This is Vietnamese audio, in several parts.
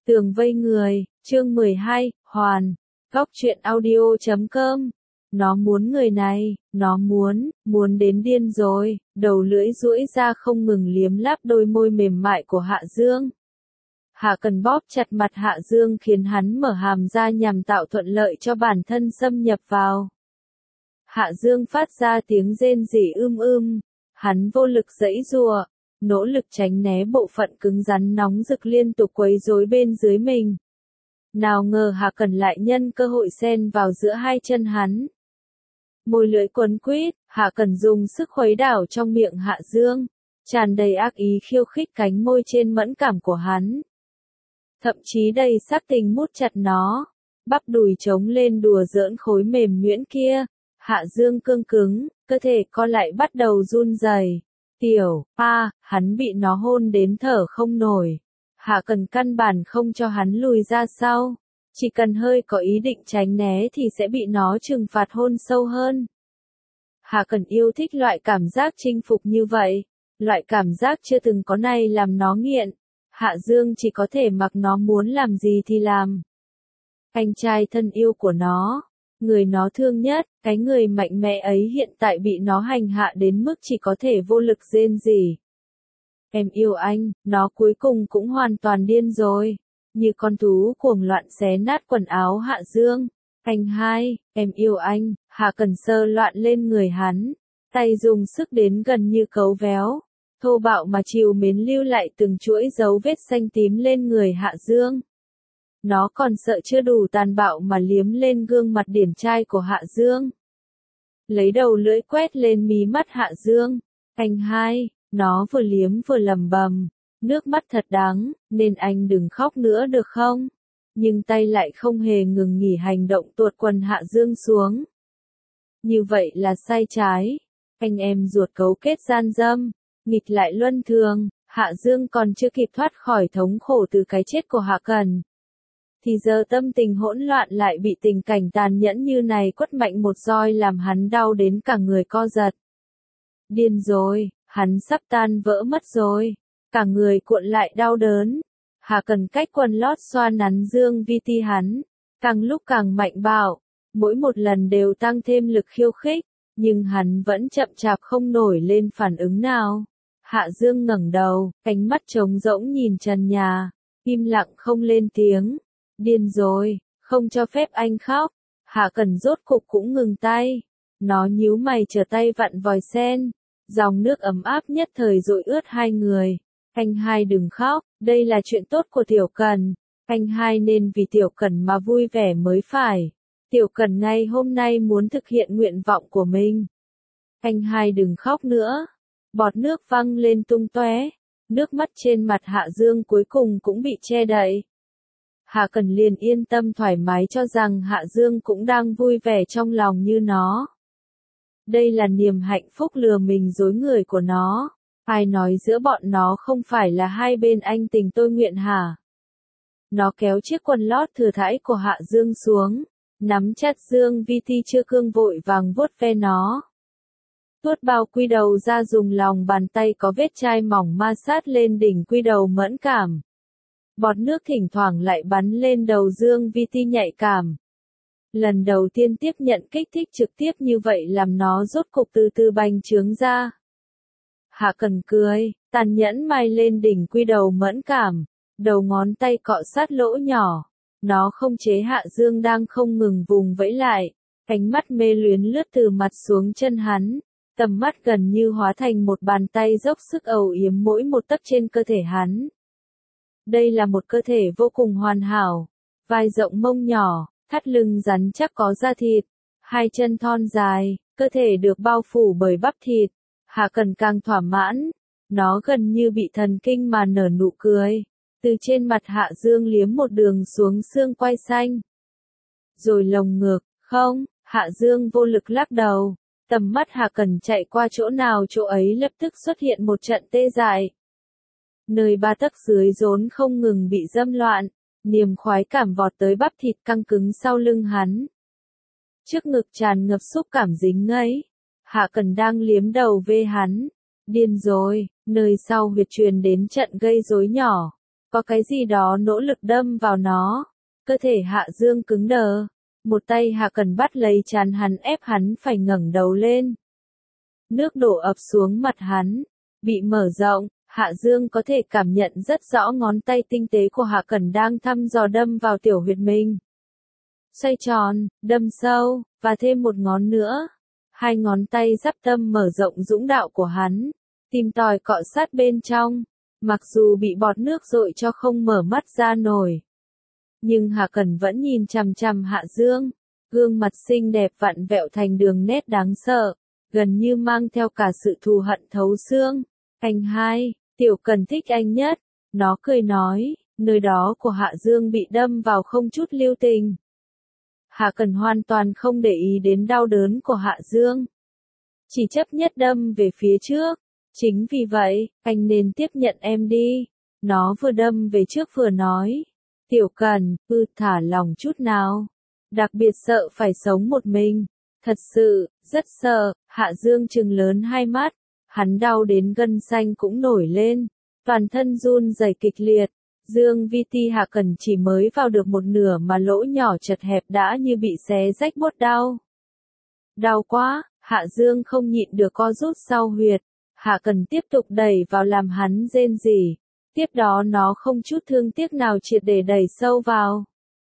Tường vây người, chương 12, Hoàn, góc truyện audio.com. Nó muốn người này, nó muốn đến điên rồi, đầu lưỡi duỗi ra không ngừng liếm láp đôi môi mềm mại của Hạ Dương. Hạ Cần bóp chặt mặt Hạ Dương khiến hắn mở hàm ra nhằm tạo thuận lợi cho bản thân xâm nhập vào. Hạ Dương phát ra tiếng rên rỉ hắn vô lực giãy giụa, nỗ lực tránh né bộ phận cứng rắn nóng rực liên tục quấy rối bên dưới mình. Nào ngờ Hạ Cần lại nhân cơ hội xen vào giữa hai chân hắn. Môi lưỡi quấn quýt, Hạ Cần dùng sức khuấy đảo trong miệng Hạ Dương, tràn đầy ác ý khiêu khích cánh môi trên mẫn cảm của hắn. Thậm chí đầy sắc tình mút chặt nó, bắp đùi trống lên đùa giỡn khối mềm nhuyễn kia. Hạ Dương cương cứng, cơ thể co lại bắt đầu run rẩy. Hắn bị nó hôn đến thở không nổi. Hạ Cần căn bản không cho hắn lùi ra sau. Chỉ cần hơi có ý định tránh né thì sẽ bị nó trừng phạt hôn sâu hơn. Hạ Cần yêu thích loại cảm giác chinh phục như vậy. Loại cảm giác chưa từng có này làm nó nghiện. Hạ Dương chỉ có thể mặc nó muốn làm gì thì làm. Anh trai thân yêu của nó, người nó thương nhất, cái người mạnh mẽ ấy hiện tại bị nó hành hạ đến mức chỉ có thể vô lực rên rỉ. Em yêu anh, nó cuối cùng cũng hoàn toàn điên rồi. Như con thú cuồng loạn xé nát quần áo Hạ Dương. Em yêu anh, Hạ Cần sơ loạn lên người hắn. Tay dùng sức đến gần như cấu véo. Thô bạo mà trìu mến lưu lại từng chuỗi dấu vết xanh tím lên người Hạ Dương. Nó còn sợ chưa đủ tàn bạo mà liếm lên gương mặt điển trai của Hạ Dương. Lấy đầu lưỡi quét lên mí mắt Hạ Dương. Nó vừa liếm vừa lẩm bẩm, nước mắt thật đắng, nên anh đừng khóc nữa được không? Nhưng tay lại không hề ngừng nghỉ hành động tuột quần Hạ Dương xuống. Như vậy là sai trái. Anh em ruột cấu kết gian dâm, nghịch lại luân thường. Hạ Dương còn chưa kịp thoát khỏi thống khổ từ cái chết của Hạ Cần. Thì giờ tâm tình hỗn loạn lại bị tình cảnh tàn nhẫn như này quất mạnh một roi làm hắn đau đến cả người co giật. Điên rồi, hắn sắp tan vỡ mất rồi, cả người cuộn lại đau đớn. Hạ Cần cách quần lót xoa nắn dương vi ti hắn, càng lúc càng mạnh bạo, mỗi một lần đều tăng thêm lực khiêu khích, nhưng hắn vẫn chậm chạp không nổi lên phản ứng nào. Hạ Dương ngẩng đầu, ánh mắt trống rỗng nhìn trần nhà, im lặng không lên tiếng. Điên rồi, không cho phép anh khóc. Hạ Cần rốt cục cũng ngừng tay. Nó nhíu mày trở tay vặn vòi sen. Dòng nước ấm áp nhất thời dội ướt hai người. Anh hai đừng khóc, đây là chuyện tốt của Tiểu Cần. Anh hai nên vì Tiểu Cần mà vui vẻ mới phải. Tiểu Cần ngay hôm nay muốn thực hiện nguyện vọng của mình. Anh hai đừng khóc nữa. Bọt nước văng lên tung tóe. Nước mắt trên mặt Hạ Dương cuối cùng cũng bị che đậy. Hạ Cần liền yên tâm thoải mái cho rằng Hạ Dương cũng đang vui vẻ trong lòng như nó. Đây là niềm hạnh phúc lừa mình dối người của nó. Ai nói giữa bọn nó không phải là hai bên anh tình tôi nguyện hả? Nó kéo chiếc quần lót thừa thãi của Hạ Dương xuống, nắm chặt Dương vi ti chưa cương vội vàng vuốt ve nó. Tuốt bao quy đầu ra dùng lòng bàn tay có vết chai mỏng ma sát lên đỉnh quy đầu mẫn cảm. Bọt nước thỉnh thoảng lại bắn lên đầu Dương vi ti nhạy cảm. Lần đầu tiên tiếp nhận kích thích trực tiếp như vậy làm nó rốt cục từ từ bành trướng ra. Hạ Cần cười, tàn nhẫn mai lên đỉnh quy đầu mẫn cảm, đầu ngón tay cọ sát lỗ nhỏ. Nó không chế Hạ Dương đang không ngừng vùng vẫy lại, ánh mắt mê luyến lướt từ mặt xuống chân hắn, tầm mắt gần như hóa thành một bàn tay dốc sức âu yếm mỗi một tấc trên cơ thể hắn. Đây là một cơ thể vô cùng hoàn hảo, vai rộng mông nhỏ, thắt lưng rắn chắc có da thịt, hai chân thon dài, cơ thể được bao phủ bởi bắp thịt. Hạ Cần càng thỏa mãn, nó gần như bị thần kinh mà nở nụ cười, từ trên mặt Hạ Dương liếm một đường xuống xương quai xanh. Rồi lồng ngực, không, Hạ Dương vô lực lắc đầu, tầm mắt Hạ Cần chạy qua chỗ nào chỗ ấy lập tức xuất hiện một trận tê dại. Nơi ba tấc dưới rốn không ngừng bị dâm loạn, niềm khoái cảm vọt tới bắp thịt căng cứng sau lưng hắn. Trước ngực tràn ngập xúc cảm dính ngấy. Hạ Cần đang liếm đầu ve hắn. Điên rồi, nơi sau huyệt truyền đến trận gây rối nhỏ. Có cái gì đó nỗ lực đâm vào nó. Cơ thể Hạ Dương cứng đờ. Một tay Hạ Cần bắt lấy trán hắn ép hắn phải ngẩng đầu lên. Nước đổ ập xuống mặt hắn. Bị mở rộng, Hạ Dương có thể cảm nhận rất rõ ngón tay tinh tế của Hạ Cẩn đang thăm dò đâm vào tiểu huyệt mình. Xoay tròn, đâm sâu, và thêm một ngón nữa. Hai ngón tay giáp tâm mở rộng dũng đạo của hắn. Tìm tòi cọ sát bên trong. Mặc dù bị bọt nước dội cho không mở mắt ra nổi. Nhưng Hạ Cẩn vẫn nhìn chằm chằm Hạ Dương. Gương mặt xinh đẹp vặn vẹo thành đường nét đáng sợ. Gần như mang theo cả sự thù hận thấu xương. Anh hai, Tiểu Cần thích anh nhất. Nó cười nói, nơi đó của Hạ Dương bị đâm vào không chút lưu tình. Hạ Cẩn hoàn toàn không để ý đến đau đớn của Hạ Dương. Chỉ chấp nhất đâm về phía trước. Chính vì vậy, anh nên tiếp nhận em đi. Nó vừa đâm về trước vừa nói. Tiểu Cần, thả lòng chút nào. Đặc biệt sợ phải sống một mình. Thật sự, rất sợ. Hạ Dương trừng lớn hai mắt. Hắn đau đến gân xanh cũng nổi lên. Toàn thân run rẩy kịch liệt. Dương Vi Ti Hạ Cẩn chỉ mới vào được một nửa mà lỗ nhỏ chật hẹp đã như bị xé rách buốt đau. Đau quá, Hạ Dương không nhịn được co rút sau huyệt. Hạ Cẩn tiếp tục đẩy vào làm hắn rên rỉ. Tiếp đó nó không chút thương tiếc nào triệt để đẩy sâu vào.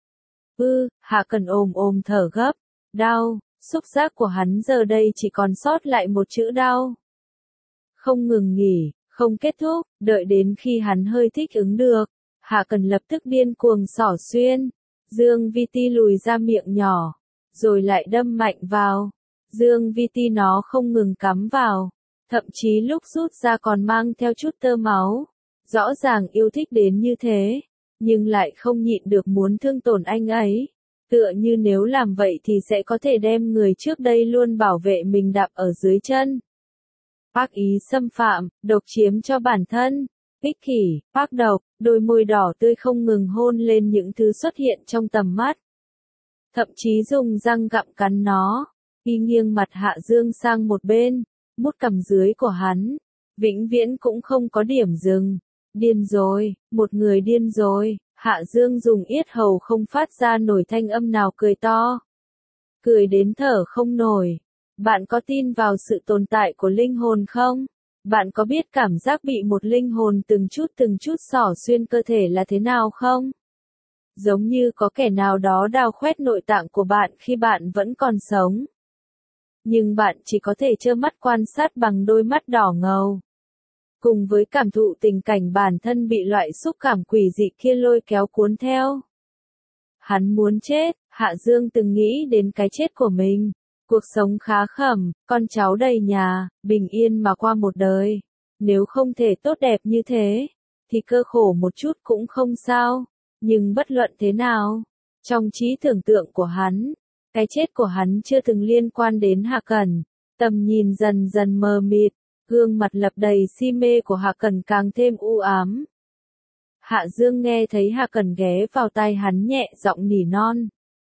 Hạ Cẩn ồm thở gấp. Đau, xúc giác của hắn giờ đây chỉ còn sót lại một chữ đau. Không ngừng nghỉ, không kết thúc, đợi đến khi hắn hơi thích ứng được. Hạ Cẩn lập tức điên cuồng xỏ xuyên. Dương Vi Ti lùi ra miệng nhỏ. Rồi lại đâm mạnh vào. Dương Vi Ti nó không ngừng cắm vào. Thậm chí lúc rút ra còn mang theo chút tơ máu. Rõ ràng yêu thích đến như thế. Nhưng lại không nhịn được muốn thương tổn anh ấy. Tựa như nếu làm vậy thì sẽ có thể đem người trước đây luôn bảo vệ mình đạp ở dưới chân. Ác ý xâm phạm, độc chiếm cho bản thân. Ích kỷ, ác độc, đôi môi đỏ tươi không ngừng hôn lên những thứ xuất hiện trong tầm mắt. Thậm chí dùng răng gặm cắn nó. Y nghiêng mặt Hạ Dương sang một bên. Mút cằm dưới của hắn. Vĩnh viễn cũng không có điểm dừng. Điên rồi, một người điên rồi. Hạ Dương dùng yết hầu không phát ra nổi thanh âm nào cười to. Cười đến thở không nổi. Bạn có tin vào sự tồn tại của linh hồn không? Bạn có biết cảm giác bị một linh hồn từng chút xỏ xuyên cơ thể là thế nào không? Giống như có kẻ nào đó đào khoét nội tạng của bạn khi bạn vẫn còn sống. Nhưng bạn chỉ có thể trơ mắt quan sát bằng đôi mắt đỏ ngầu. Cùng với cảm thụ tình cảnh bản thân bị loại xúc cảm quỷ dị kia lôi kéo cuốn theo. Hắn muốn chết, Hạ Dương từng nghĩ đến cái chết của mình. Cuộc sống khá khẩm, con cháu đầy nhà, bình yên mà qua một đời. Nếu không thể tốt đẹp như thế, thì cơ khổ một chút cũng không sao. Nhưng bất luận thế nào, trong trí tưởng tượng của hắn, cái chết của hắn chưa từng liên quan đến Hạ Cẩn. Tầm nhìn dần dần mờ mịt, gương mặt lập đầy si mê của Hạ Cẩn càng thêm u ám. Hạ Dương nghe thấy Hạ Cẩn ghé vào tai hắn nhẹ giọng nỉ non.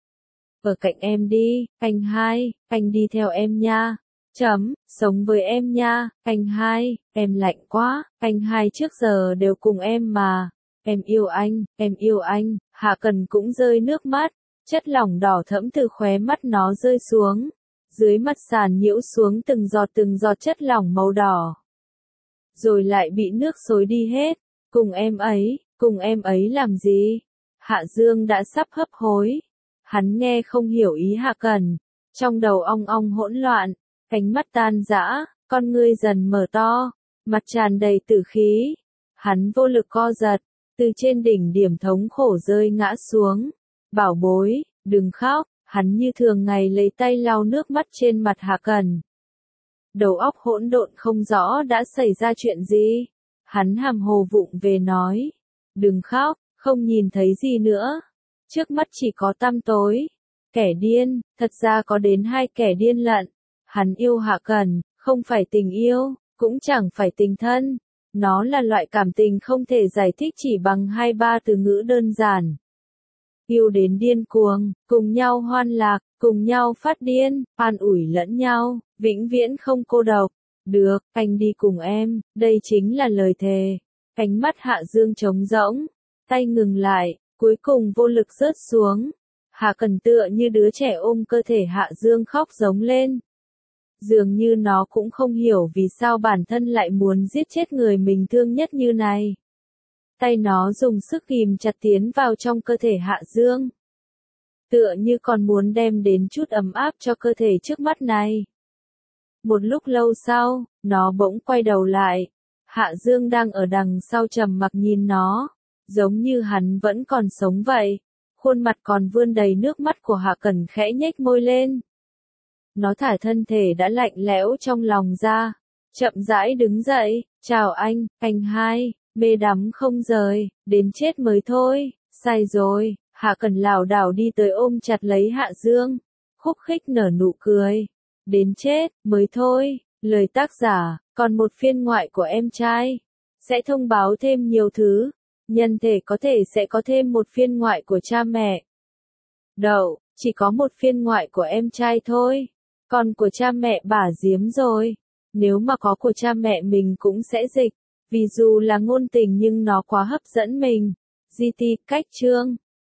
Ở cạnh em đi, anh hai, anh đi theo em nha. Sống với em nha, anh hai, em lạnh quá, anh hai trước giờ đều cùng em mà. Em yêu anh, Hạ Cẩn cũng rơi nước mắt, chất lỏng đỏ thẫm từ khóe mắt nó rơi xuống. Dưới mặt sàn nhiễu xuống từng giọt chất lỏng màu đỏ. Rồi lại bị nước xối đi hết, cùng em ấy làm gì? Hạ Dương đã sắp hấp hối. Hắn nghe không hiểu ý Hạ Cẩn, trong đầu ong ong hỗn loạn, ánh mắt tan rã, con ngươi dần mở to, mặt tràn đầy tử khí. Hắn vô lực co giật, từ trên đỉnh điểm thống khổ rơi ngã xuống. Bảo bối, đừng khóc, hắn như thường ngày lấy tay lau nước mắt trên mặt Hạ Cẩn. Đầu óc hỗn độn không rõ đã xảy ra chuyện gì. Hắn hàm hồ vụng về nói, đừng khóc, không nhìn thấy gì nữa. Trước mắt chỉ có tăm tối. Kẻ điên, thật ra có đến hai kẻ điên lận. Hắn yêu Hạ Cẩn, không phải tình yêu, cũng chẳng phải tình thân. Nó là loại cảm tình không thể giải thích chỉ bằng 2-3 từ ngữ đơn giản. Yêu đến điên cuồng, cùng nhau hoan lạc, cùng nhau phát điên, an ủi lẫn nhau, vĩnh viễn không cô độc. Được, anh đi cùng em, đây chính là lời thề. Ánh mắt Hạ Dương trống rỗng. tay ngừng lại, cuối cùng vô lực rớt xuống. Hạ Cẩn tựa như đứa trẻ ôm cơ thể Hạ Dương khóc giống lên. Dường như nó cũng không hiểu vì sao bản thân lại muốn giết chết người mình thương nhất như này. Tay nó dùng sức ghim chặt tiến vào trong cơ thể Hạ Dương. Tựa như còn muốn đem đến chút ấm áp cho cơ thể trước mắt này. Một lúc lâu sau, nó bỗng quay đầu lại. Hạ Dương đang ở đằng sau trầm mặc nhìn nó, giống như hắn vẫn còn sống vậy. Khuôn mặt còn vươn đầy nước mắt của Hạ Cẩn khẽ nhếch môi lên. Nó thả thân thể đã lạnh lẽo trong lòng ra, chậm rãi đứng dậy, chào anh hai, mê đắm không rời, đến chết mới thôi, sai rồi. Hạ Cẩn lảo đảo đi tới ôm chặt lấy Hạ Dương, khúc khích nở nụ cười. Đến chết mới thôi, lời tác giả, còn một phiên ngoại của em trai, sẽ thông báo thêm nhiều thứ. Nhân thể có thể sẽ có thêm một phiên ngoại của cha mẹ. Đậu, chỉ có một phiên ngoại của em trai thôi. Còn của cha mẹ bả diếm rồi. Nếu mà có của cha mẹ mình cũng sẽ dịch. Vì dù là ngôn tình nhưng nó quá hấp dẫn mình. GT cách chương